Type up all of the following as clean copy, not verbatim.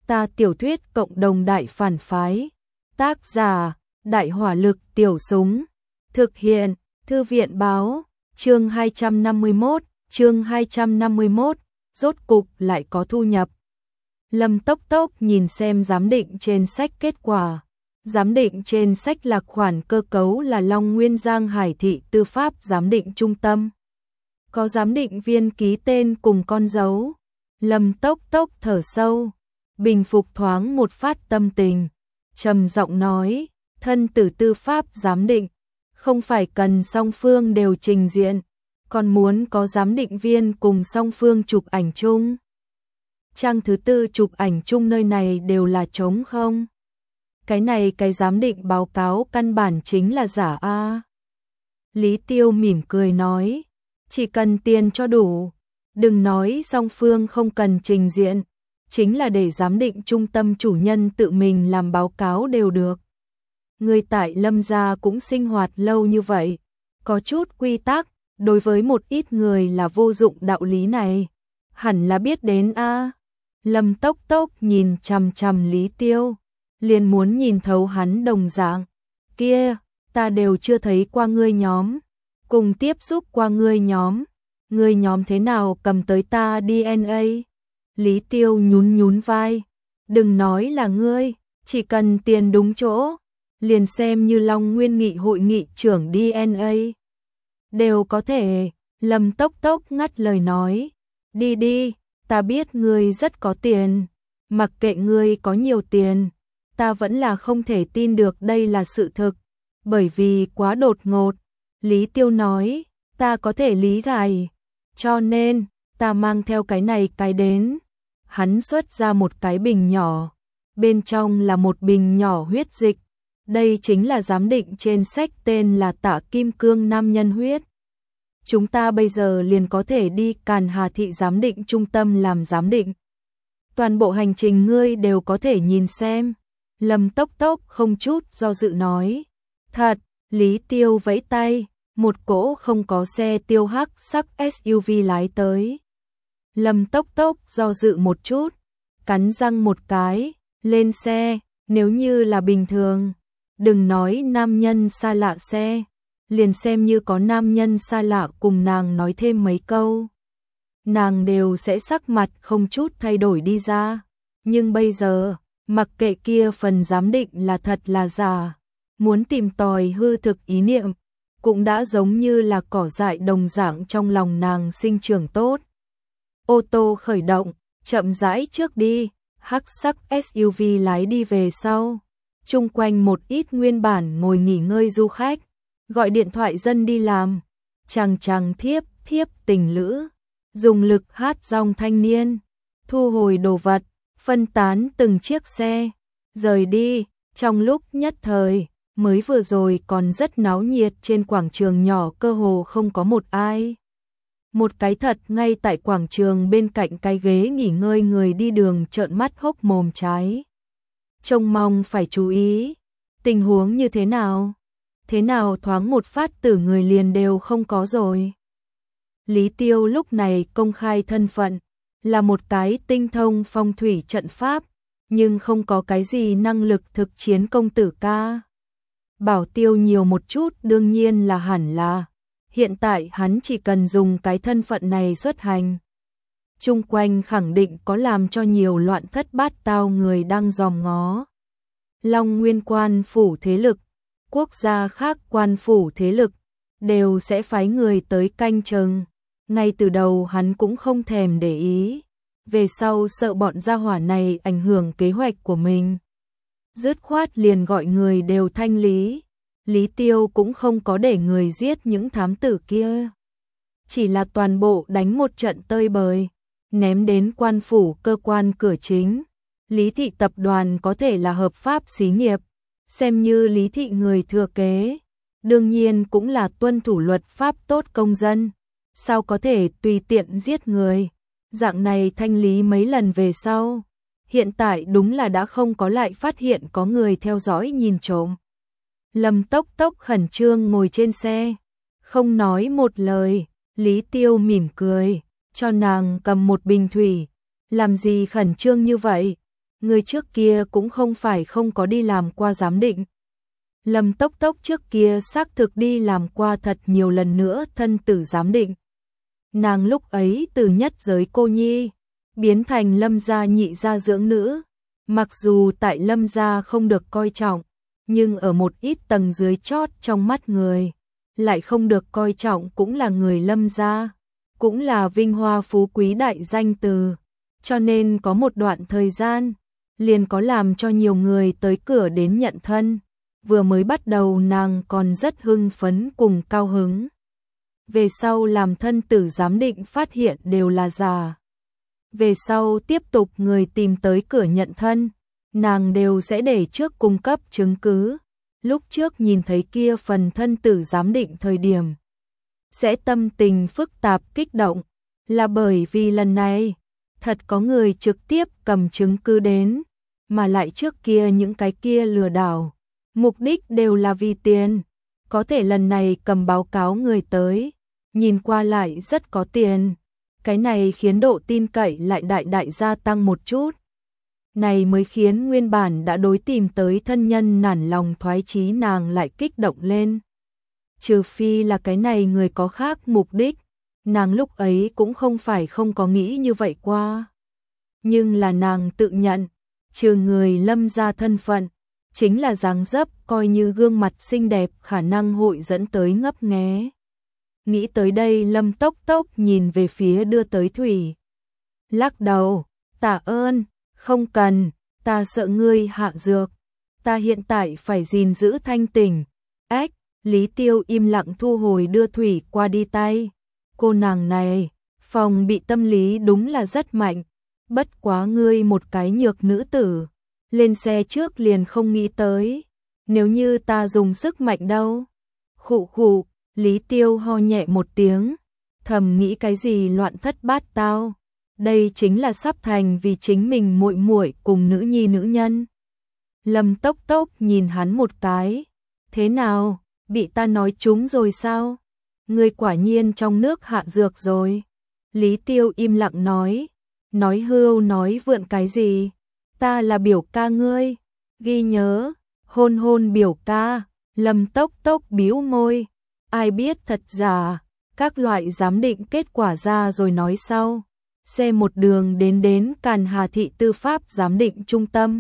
Ta tiểu thuyết cộng đồng đại phản phái. Tác giả, Đại hỏa lực tiểu súng. Thực hiện, Thư viện báo. Chương 251, rốt cục lại có thu nhập. Lâm Tốc Tốc nhìn xem giám định trên sách kết quả. Giám định trên sách là khoản cơ cấu là Long Nguyên Giang Hải thị tư pháp giám định trung tâm. Có giám định viên ký tên cùng con dấu. Lâm Tốc Tốc thở sâu, bình phục thoáng một phát tâm tình, trầm giọng nói, thân tử tư pháp giám định, không phải cần song phương đều trình diện, còn muốn có giám định viên cùng song phương chụp ảnh chung. Trang thứ tư chụp ảnh chung nơi này đều là trống không? Cái giám định báo cáo căn bản chính là giả a. Lý Tiêu mỉm cười nói, chỉ cần tiền cho đủ, đừng nói song phương không cần trình diện, chính là để giám định trung tâm chủ nhân tự mình làm báo cáo đều được. Người tại Lâm gia cũng sinh hoạt lâu như vậy, có chút quy tắc, đối với một ít người là vô dụng đạo lý này, hẳn là biết đến a. Lâm Tốc Tốc nhìn chằm chằm Lý Tiêu, liền muốn nhìn thấu hắn đồng dạng. Kia, ta đều chưa thấy qua ngươi nhóm, cùng tiếp xúc qua ngươi nhóm thế nào cầm tới ta DNA? Lý Tiêu nhún vai, đừng nói là ngươi, chỉ cần tiền đúng chỗ, liền xem như Long Nguyên Nghị hội nghị trưởng DNA. Đều có thể, Lâm Tốc Tốc ngắt lời nói, đi, ta biết ngươi rất có tiền, mặc kệ ngươi có nhiều tiền, ta vẫn là không thể tin được đây là sự thực, bởi vì quá đột ngột. Lý Tiêu nói, ta có thể lý giải, cho nên, ta mang theo cái đến. Hắn xuất ra một cái bình nhỏ, bên trong là một bình nhỏ huyết dịch, đây chính là giám định trên sách tên là Tạ Kim Cương nam nhân huyết. Chúng ta bây giờ liền có thể đi Càn Hà thị giám định trung tâm làm giám định. Toàn bộ hành trình ngươi đều có thể nhìn xem. Lâm Tốc Tốc không chút do dự nói. Thật, Lý Tiêu vẫy tay, một cỗ không có xe tiêu hắc sắc SUV lái tới. Lâm Tốc Tốc do dự một chút, cắn răng một cái, lên xe, nếu như là bình thường, đừng nói nam nhân xa lạ xe, liền xem như có nam nhân xa lạ cùng nàng nói thêm mấy câu, nàng đều sẽ sắc mặt không chút thay đổi đi ra. Nhưng bây giờ, mặc kệ kia phần giám định là thật là giả, muốn tìm tòi hư thực ý niệm, cũng đã giống như là cỏ dại đồng dạng trong lòng nàng sinh trưởng tốt. Ô tô khởi động, chậm rãi trước đi, hắc sắc SUV lái đi về sau. Chung quanh một ít nguyên bản ngồi nghỉ ngơi du khách, gọi điện thoại dân đi làm, chàng thiếp tình lữ, dùng lực hát dòng thanh niên, thu hồi đồ vật, phân tán từng chiếc xe, rời đi. Trong lúc nhất thời, mới vừa rồi còn rất náo nhiệt trên quảng trường nhỏ cơ hồ không có một ai. Một cái thật ngay tại quảng trường bên cạnh cái ghế nghỉ ngơi người đi đường trợn mắt hốc mồm trái. Trông mong phải chú ý, tình huống như thế nào? Thế nào thoáng một phát tử người liền đều không có rồi. Lý Tiêu lúc này công khai thân phận, là một cái tinh thông phong thủy trận pháp, nhưng không có cái gì năng lực thực chiến công tử ca. Bảo tiêu nhiều một chút đương nhiên là hẳn là. Hiện tại hắn chỉ cần dùng cái thân phận này xuất hành. Chung quanh khẳng định có làm cho nhiều loạn thất bát tao người đang dòm ngó. Long Nguyên quan phủ thế lực, quốc gia khác quan phủ thế lực, đều sẽ phái người tới canh chừng. Ngay từ đầu hắn cũng không thèm để ý. Về sau sợ bọn gia hỏa này ảnh hưởng kế hoạch của mình. Dứt khoát liền gọi người đều thanh lý. Lý Tiêu cũng không có để người giết những thám tử kia. Chỉ là toàn bộ đánh một trận tơi bời, ném đến quan phủ cơ quan cửa chính. Lý thị tập đoàn có thể là hợp pháp xí nghiệp, xem như Lý thị người thừa kế. Đương nhiên cũng là tuân thủ luật pháp tốt công dân. Sao có thể tùy tiện giết người. Dạng này thanh lý mấy lần về sau. Hiện tại đúng là đã không có lại phát hiện có người theo dõi nhìn trộm. Lâm Tốc Tốc khẩn trương ngồi trên xe, không nói một lời. Lý Tiêu mỉm cười, cho nàng cầm một bình thủy. Làm gì khẩn trương như vậy? người trước kia cũng không phải không có đi làm qua giám định. Lâm Tốc Tốc trước kia xác thực đi làm qua thật nhiều lần nữa thân tử giám định. Nàng lúc ấy từ nhất giới cô nhi, biến thành Lâm gia nhị gia dưỡng nữ. Mặc dù tại Lâm gia không được coi trọng, nhưng ở một ít tầng dưới chót trong mắt người, lại không được coi trọng cũng là người Lâm gia, cũng là vinh hoa phú quý đại danh từ. Cho nên có một đoạn thời gian, liền có làm cho nhiều người tới cửa đến nhận thân. Vừa mới bắt đầu nàng còn rất hưng phấn cùng cao hứng. Về sau làm thân tử giám định phát hiện đều là giả. Về sau tiếp tục người tìm tới cửa nhận thân, nàng đều sẽ để trước cung cấp chứng cứ. Lúc trước nhìn thấy kia phần thân tử giám định thời điểm, sẽ tâm tình phức tạp kích động, là bởi vì lần này, thật có người trực tiếp cầm chứng cứ đến, mà lại trước kia những cái kia lừa đảo. Mục đích đều là vì tiền, có thể lần này cầm báo cáo người tới, nhìn qua lại rất có tiền, cái này khiến độ tin cậy lại đại gia tăng một chút. Này mới khiến nguyên bản đã đối tìm tới thân nhân nản lòng thoái chí nàng lại kích động lên. Trừ phi là cái này người có khác mục đích, nàng lúc ấy cũng không phải không có nghĩ như vậy qua. Nhưng là nàng tự nhận, trừ người Lâm gia thân phận, chính là dáng dấp coi như gương mặt xinh đẹp khả năng hội dẫn tới ngấp nghé. Nghĩ tới đây Lâm Tốc Tốc nhìn về phía đưa tới thủy. Lắc đầu, tạ ơn, không cần, ta sợ ngươi hạ dược, ta hiện tại phải gìn giữ thanh tỉnh. Ách, Lý Tiêu im lặng thu hồi đưa thủy qua đi tay. Cô nàng này, phòng bị tâm lý đúng là rất mạnh, bất quá ngươi một cái nhược nữ tử. Lên xe trước liền không nghĩ tới, nếu như ta dùng sức mạnh đâu. Khụ khụ, Lý Tiêu ho nhẹ một tiếng, thầm nghĩ cái gì loạn thất bát tao. Đây chính là sắp thành vì chính mình muội muội cùng nữ nhi nữ nhân. Lâm Tốc Tốc nhìn hắn một cái, thế nào, bị ta nói trúng rồi sao? Ngươi quả nhiên trong nước hạ dược rồi. Lý Tiêu im lặng nói hưu nói vượn cái gì? Ta là biểu ca ngươi, ghi nhớ, hôn hôn biểu ca. Lâm Tốc Tốc bĩu môi, ai biết thật giả, các loại giám định kết quả ra rồi nói sau. Xe một đường đến Càn Hà thị tư pháp giám định trung tâm.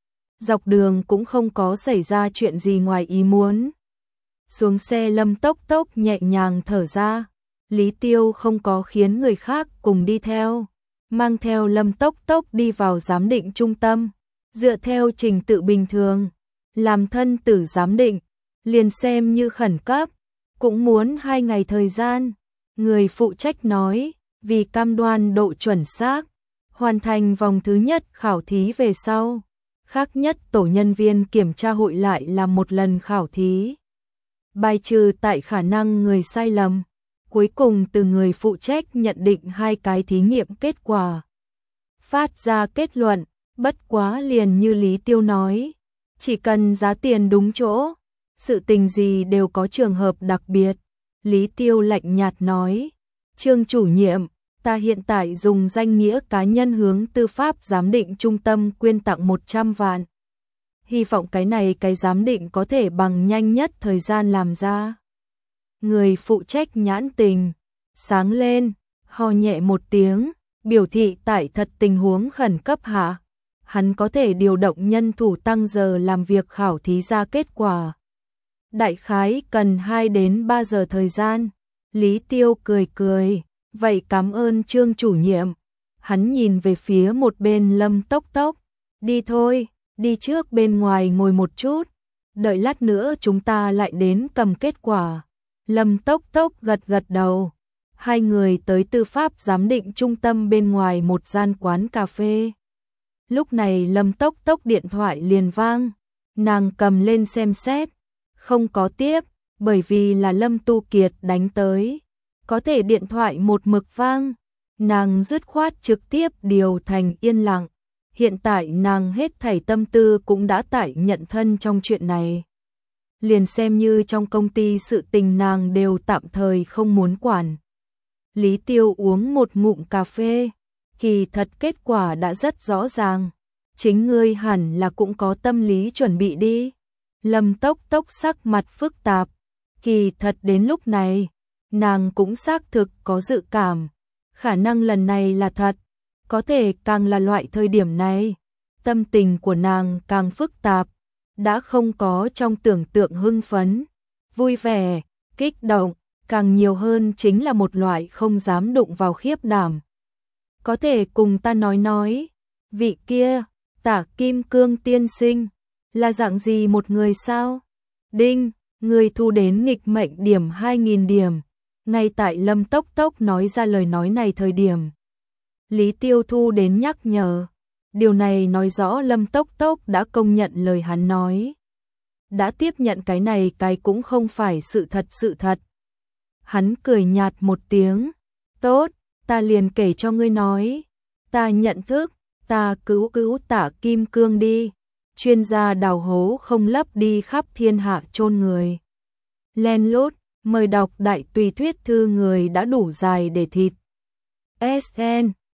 Dọc đường cũng không có xảy ra chuyện gì ngoài ý muốn. Xuống xe Lâm Tốc Tốc nhẹ nhàng thở ra, Lý Tiêu không có khiến người khác cùng đi theo. Mang theo Lâm Tốc Tốc đi vào giám định trung tâm, dựa theo trình tự bình thường, làm thân tử giám định, liền xem như khẩn cấp, cũng muốn 2 ngày thời gian. Người phụ trách nói, vì cam đoan độ chuẩn xác, hoàn thành vòng thứ nhất khảo thí về sau, khác nhất tổ nhân viên kiểm tra hội lại làm một lần khảo thí. Bài trừ tại khả năng người sai lầm. Cuối cùng từ người phụ trách nhận định 2 cái thí nghiệm kết quả. Phát ra kết luận, bất quá liền như Lý Tiêu nói. Chỉ cần giá tiền đúng chỗ, sự tình gì đều có trường hợp đặc biệt. Lý Tiêu lạnh nhạt nói, Trương chủ nhiệm, ta hiện tại dùng danh nghĩa cá nhân hướng tư pháp giám định trung tâm quyên tặng 100 vạn. Hy vọng cái này cái giám định có thể bằng nhanh nhất thời gian làm ra. Người phụ trách nhãn tình sáng lên, ho nhẹ một tiếng, biểu thị tại thật tình huống khẩn cấp hạ, hắn có thể điều động nhân thủ tăng giờ làm việc khảo thí ra kết quả. Đại khái cần 2 đến 3 giờ thời gian. Lý Tiêu cười, vậy cảm ơn Trương chủ nhiệm. Hắn nhìn về phía một bên Lâm Tốc Tốc, đi thôi, đi trước bên ngoài ngồi một chút, đợi lát nữa chúng ta lại đến cầm kết quả. Lâm Tốc Tốc gật đầu. 2 người tới tư pháp giám định trung tâm bên ngoài một gian quán cà phê. Lúc này Lâm Tốc Tốc điện thoại liền vang, nàng cầm lên xem xét, không có tiếp, bởi vì là Lâm Tu Kiệt đánh tới. Có thể điện thoại một mực vang, nàng dứt khoát trực tiếp điều thành yên lặng. Hiện tại nàng hết thảy tâm tư cũng đã tại nhận thân trong chuyện này. Liền xem như trong công ty sự tình nàng đều tạm thời không muốn quản. Lý Tiêu uống một ngụm cà phê, kỳ thật kết quả đã rất rõ ràng. chính ngươi hẳn là cũng có tâm lý chuẩn bị đi. Lâm Tốc Tốc sắc mặt phức tạp, kỳ thật đến lúc này, nàng cũng xác thực có dự cảm, khả năng lần này là thật, có thể càng là loại thời điểm này, tâm tình của nàng càng phức tạp, đã không có trong tưởng tượng hưng phấn, vui vẻ, kích động, càng nhiều hơn chính là một loại không dám đụng vào khiếp đảm. Có thể cùng ta nói, vị kia, Tả Kim Cương tiên sinh, là dạng gì một người sao? Đinh, người thu đến nghịch mệnh điểm 2.000 điểm. Ngay tại Lâm Tốc Tốc nói ra lời nói này thời điểm, Lý Tiêu thu đến nhắc nhở. Điều này nói rõ Lâm Tốc Tốc đã công nhận lời hắn nói. Đã tiếp nhận cái này cái cũng không phải sự thật. Hắn cười nhạt một tiếng. Tốt, ta liền kể cho ngươi nói. Ta nhận thức, ta cứu Tả Kim Cương đi. Chuyên gia đào hố không lấp đi khắp thiên hạ chôn người. Len lút, mời đọc đại tùy thuyết thư người đã đủ dài để thịt. SN